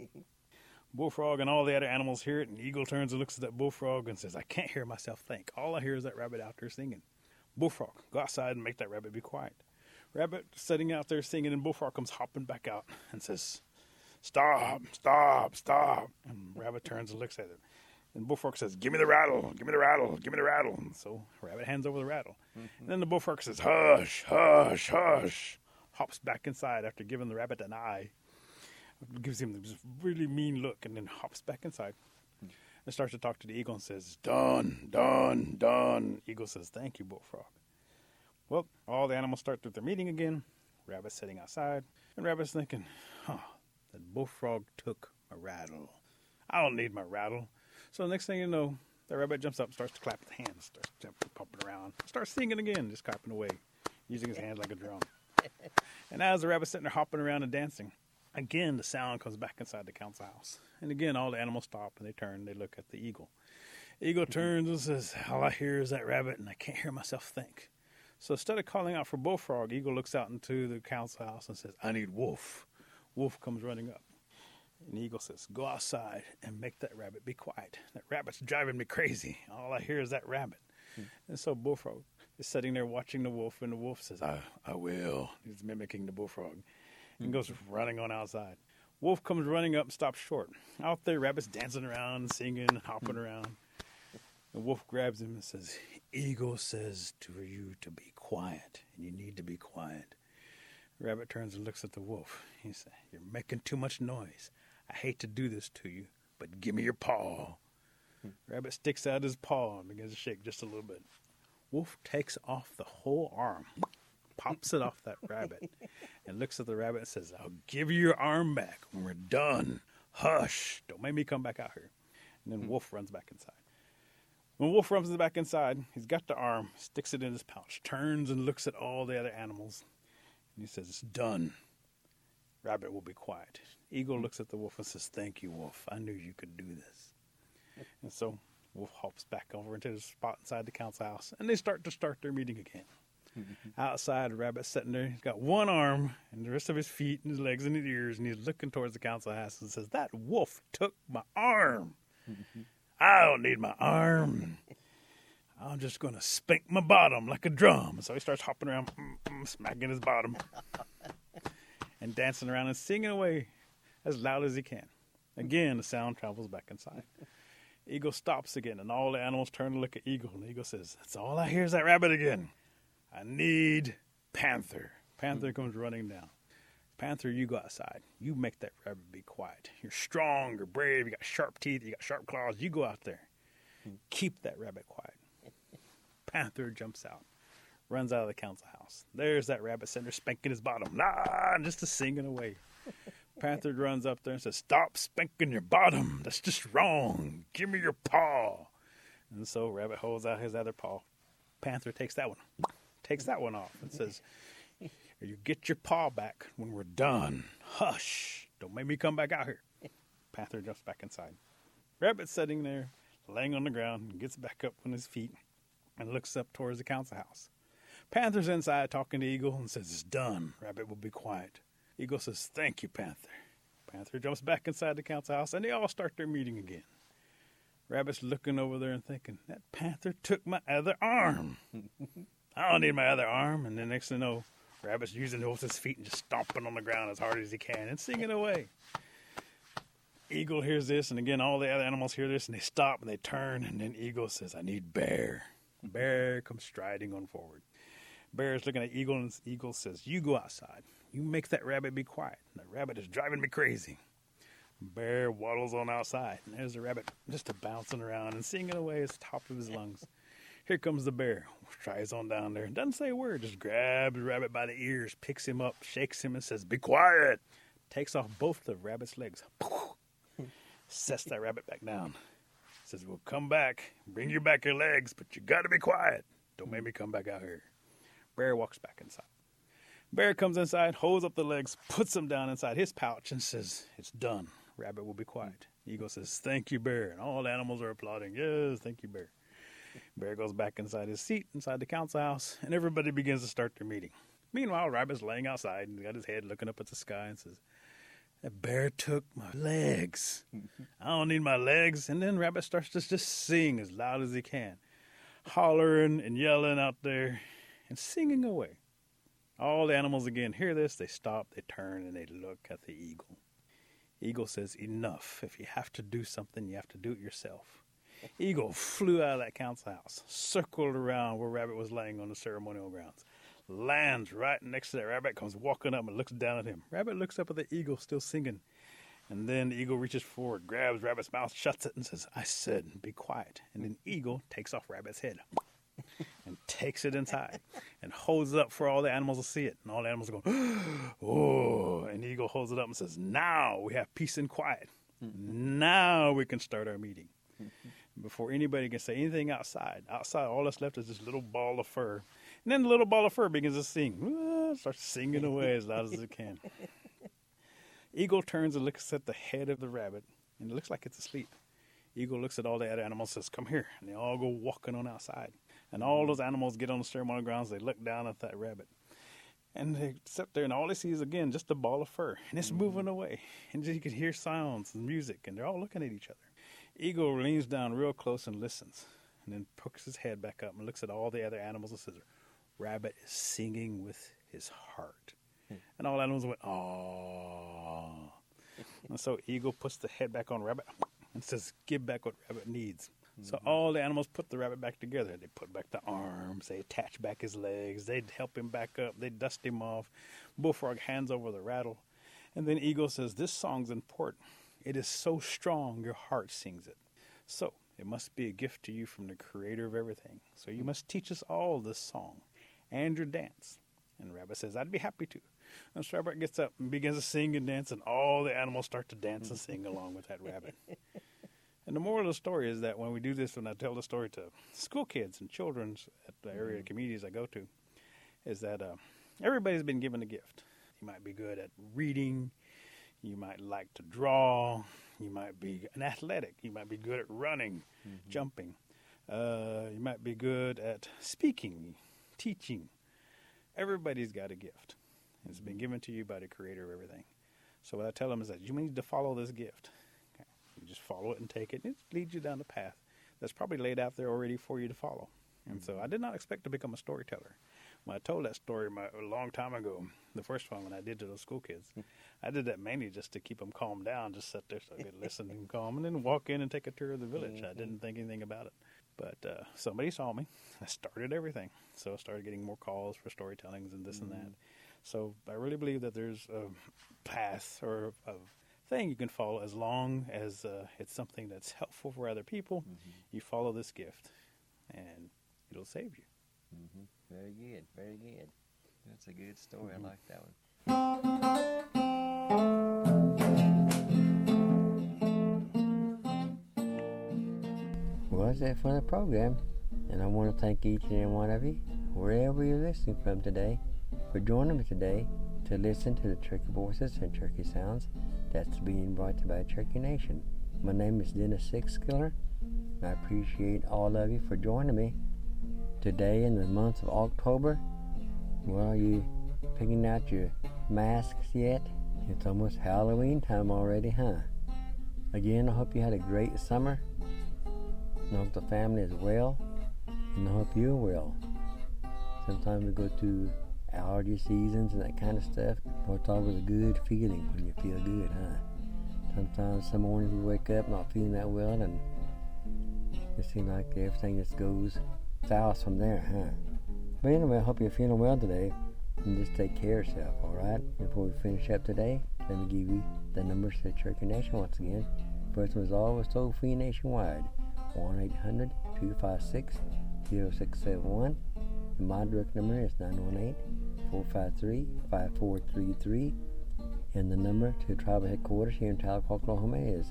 Bullfrog and all the other animals hear it, and Eagle turns and looks at that Bullfrog and says, I can't hear myself think. All I hear is that Rabbit out there singing. Bullfrog, go outside and make that Rabbit be quiet. Rabbit sitting out there singing, and Bullfrog comes hopping back out and says, stop, stop, stop. And Rabbit turns and looks at it. And Bullfrog says, give me the rattle, give me the rattle, give me the rattle. And so Rabbit hands over the rattle. And then the Bullfrog says, hush, hush, hush. Hops back inside after giving the Rabbit an eye. Gives him this really mean look and then hops back inside. And starts to talk to the Eagle and says, done, done, done. Eagle says, thank you, Bullfrog. Well, all the animals start their meeting again. Rabbit's sitting outside. And Rabbit's thinking, that Bullfrog took my rattle. I don't need my rattle. So the next thing you know, the Rabbit jumps up and starts to clap his hands. Starts jumping, pumping around. Starts singing again, just clapping away, using his hands like a drum. And as the Rabbit's sitting there hopping around and dancing, again, the sound comes back inside the council house. And again, all the animals stop and they turn. They look at the Eagle. Eagle turns and says, all I hear is that Rabbit, and I can't hear myself think. So instead of calling out for Bullfrog, Eagle looks out into the council house and says, I need Wolf. Wolf comes running up. And Eagle says, go outside and make that Rabbit be quiet. That Rabbit's driving me crazy. All I hear is that Rabbit. And so Bullfrog is sitting there watching the Wolf, and the Wolf says, I will. He's mimicking the Bullfrog. And goes running on outside. Wolf comes running up and stops short. Out there, Rabbit's dancing around, singing, hopping around. The Wolf grabs him and says, Eagle says to you to be quiet, and you need to be quiet. Rabbit turns and looks at the Wolf. He says, you're making too much noise. I hate to do this to you, but give me your paw. Rabbit sticks out his paw and begins to shake just a little bit. Wolf takes off the whole arm, pops it off that rabbit, and looks at the rabbit and says, I'll give you your arm back when we're done. Hush, don't make me come back out here. And then Wolf runs back inside. When Wolf runs back inside, he's got the arm, sticks it in his pouch, turns and looks at all the other animals, and he says, it's done. Rabbit will be quiet. Eagle looks at the wolf and says, thank you, Wolf. I knew you could do this. And so Wolf hops back over into the spot inside the council house, and they start their meeting again. Outside, Rabbit's sitting there. He's got one arm and the rest of his feet and his legs and his ears, and he's looking towards the council house and says, that wolf took my arm. I don't need my arm. I'm just going to spank my bottom like a drum. So he starts hopping around, smacking his bottom, and dancing around and singing away as loud as he can. Again, the sound travels back inside. Eagle stops again, and all the animals turn to look at Eagle, and Eagle says, that's all I hear is that rabbit again. I need Panther. Panther comes running down. Panther, you go outside. You make that rabbit be quiet. You're strong, you're brave, you got sharp teeth, you got sharp claws. You go out there. Keep that rabbit quiet. Panther jumps out, runs out of the council house. There's that rabbit sitting there spanking his bottom. Just singing away. Panther runs up there and says, stop spanking your bottom. That's just wrong. Give me your paw. And so Rabbit holds out his other paw. Panther takes that one off and says, you get your paw back when we're done. Hush. Don't make me come back out here. Panther jumps back inside. Rabbit's sitting there, laying on the ground, and gets back up on his feet and looks up towards the council house. Panther's inside talking to Eagle and says, it's done. Rabbit will be quiet. Eagle says, thank you, Panther. Panther jumps back inside the council house, and they all start their meeting again. Rabbit's looking over there and thinking, that Panther took my other arm. I don't need my other arm. And then next thing you know, Rabbit's using both his feet and just stomping on the ground as hard as he can and singing away. Eagle hears this, and again, all the other animals hear this, and they stop, and they turn, and then Eagle says, I need Bear. Bear comes striding on forward. Bear is looking at Eagle, and Eagle says, you go outside. You make that rabbit be quiet. That rabbit is driving me crazy. Bear waddles on outside, and there's the rabbit just bouncing around and singing away at the top of his lungs. Here comes the bear. Tries on down there. Doesn't say a word. Just grabs the rabbit by the ears, picks him up, shakes him, and says, be quiet. Takes off both the rabbit's legs. Sets that rabbit back down. Says, we'll come back. Bring you back your legs, but you got to be quiet. Don't make me come back out here. Bear walks back inside. Bear comes inside, holds up the legs, puts them down inside his pouch, and says, it's done. Rabbit will be quiet. Eagle says, thank you, Bear. And all the animals are applauding. Yes, thank you, Bear. Bear goes back inside his seat, inside the council house, and everybody begins to start their meeting. Meanwhile, Rabbit's laying outside and got his head looking up at the sky and says, that bear took my legs. I don't need my legs. And then Rabbit starts to just sing as loud as he can, hollering and yelling out there and singing away. All the animals again hear this. They stop, they turn, and they look at the eagle. Eagle says, enough. If you have to do something, you have to do it yourself. Eagle flew out of that council house, circled around where Rabbit was laying on the ceremonial grounds, lands right next to that rabbit, comes walking up and looks down at him. Rabbit looks up at the eagle, still singing. And then the eagle reaches forward, grabs Rabbit's mouth, shuts it, and says, I said, be quiet. And then Eagle takes off Rabbit's head and takes it inside and holds it up for all the animals to see it. And all the animals are going, oh. And the eagle holds it up and says, now we have peace and quiet. Now we can start our meeting. Before anybody can say anything outside, all that's left is this little ball of fur. And then the little ball of fur begins to sing. Starts singing away as loud as it can. Eagle turns and looks at the head of the rabbit, and it looks like it's asleep. Eagle looks at all the other animals and says, come here. And they all go walking on outside. And all those animals get on the ceremonial grounds. They look down at that rabbit. And they sit there, and all they see is, again, just a ball of fur. And it's moving away. And you can hear sounds and music, and they're all looking at each other. Eagle leans down real close and listens, and then pokes his head back up and looks at all the other animals and says, Rabbit is singing with his heart. And all the animals went, aww. And so Eagle puts the head back on Rabbit and says, give back what Rabbit needs. So all the animals put the rabbit back together. They put back the arms. They attach back his legs. They help him back up. They dust him off. Bullfrog hands over the rattle. And then Eagle says, this song's important. It is so strong, your heart sings it. So It must be a gift to you from the creator of everything. So you must teach us all this song and your dance. And the rabbit says, I'd be happy to. And Strawberry gets up and begins to sing and dance, and all the animals start to dance and sing along with that rabbit. And the moral of the story is that when we do this, when I tell the story to school kids and children at the area communities I go to, is that everybody's been given a gift. You might be good at reading. You might like to draw. You might be an athletic. You might be good at running, jumping. You might be good at speaking, teaching. Everybody's got a gift. It's been given to you by the creator of everything. So what I tell them is that you need to follow this gift. Okay? You just follow it and take it, and it leads you down the path that's probably laid out there already for you to follow. And so I did not expect to become a storyteller. When I told that story a long time ago, the first one when I did to those school kids, I did that mainly just to keep them calmed down, just sit there so I could listen and calm, and then walk in and take a tour of the village. I didn't think anything about it. But somebody saw me. I started everything. So I started getting more calls for storytellings and this and that. So I really believe that there's a path or a thing you can follow as long as it's something that's helpful for other people. You follow this gift, and it'll save you. Very good, very good. That's a good story. I like that one. Well, that's it for the program. And I want to thank each and every one of you, wherever you're listening from today, for joining me today to listen to the Turkey Voices and Turkey Sounds that's being brought to you by Turkey Nation. My name is Dennis Sixskiller, and I appreciate all of you for joining me today in the month of October. Well, are you picking out your masks yet? It's almost Halloween time already, huh? Again, I hope you had a great summer. I hope the family is well, and I hope you're well. Sometimes we go through allergy seasons and that kind of stuff, but it's always a good feeling when you feel good, huh? Sometimes some mornings we wake up not feeling that well, and it seems like everything just goes south from there, huh? But anyway, I hope you're feeling well today, and just take care of yourself, alright? Before we finish up today, let me give you the numbers to the Turkey Nation once again. First one is always toll-free nationwide, 1-800-256-0671. And my direct number is 918-453-5433. And the number to tribal headquarters here in Tahlequah, Oklahoma is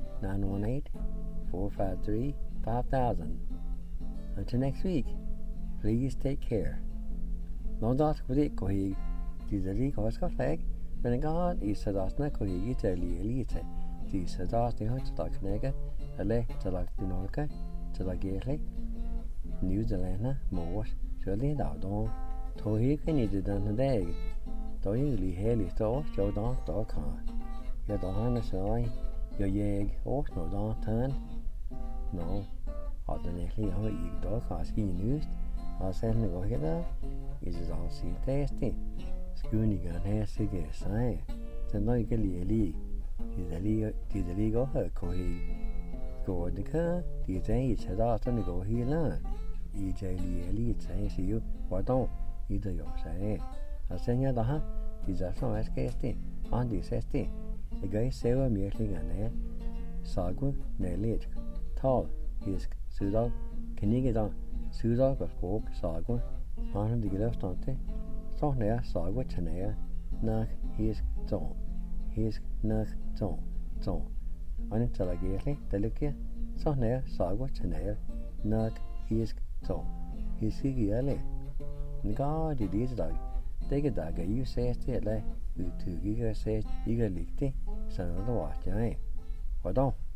918-453-5000. Until next week, please take care. Nådas kvidik kohig, dizali koska flag, men God is sadasna kohig itali elite. Di sadas ni hot tak nega, ale talak dinolka, talagele. New Zealand mors, surely down. Tohi can you do the day? Do you really heli store, Joe Don Dorkan? Your Don soy, your yeg, or no Don turn? No, ordinarily, how you dog has he used. I'll send the go here. Is it all see tasty? Scoony gun has cigar sign. The no you can leave. Is a legal her cohe. Go the car, the age had out on the go here learn. EJ Lee say see you, what don't either you say. I'll send you the huh? Is a from SKST, on this ST. The guy say a merely an air. Sagu, Nelly, tall, his Sudo, can you get on? Sudo got walk, Sagu, on the left on te. So near Sagu Chanea, knock his zone. His knock zone. On it telegately, Delicia, so near Sagu Chanea, knock his zone. His Sigiale. God, it is dog. Take a dagger, you say it like, you two giga says, you got licked, son of the watch, eh? What don't?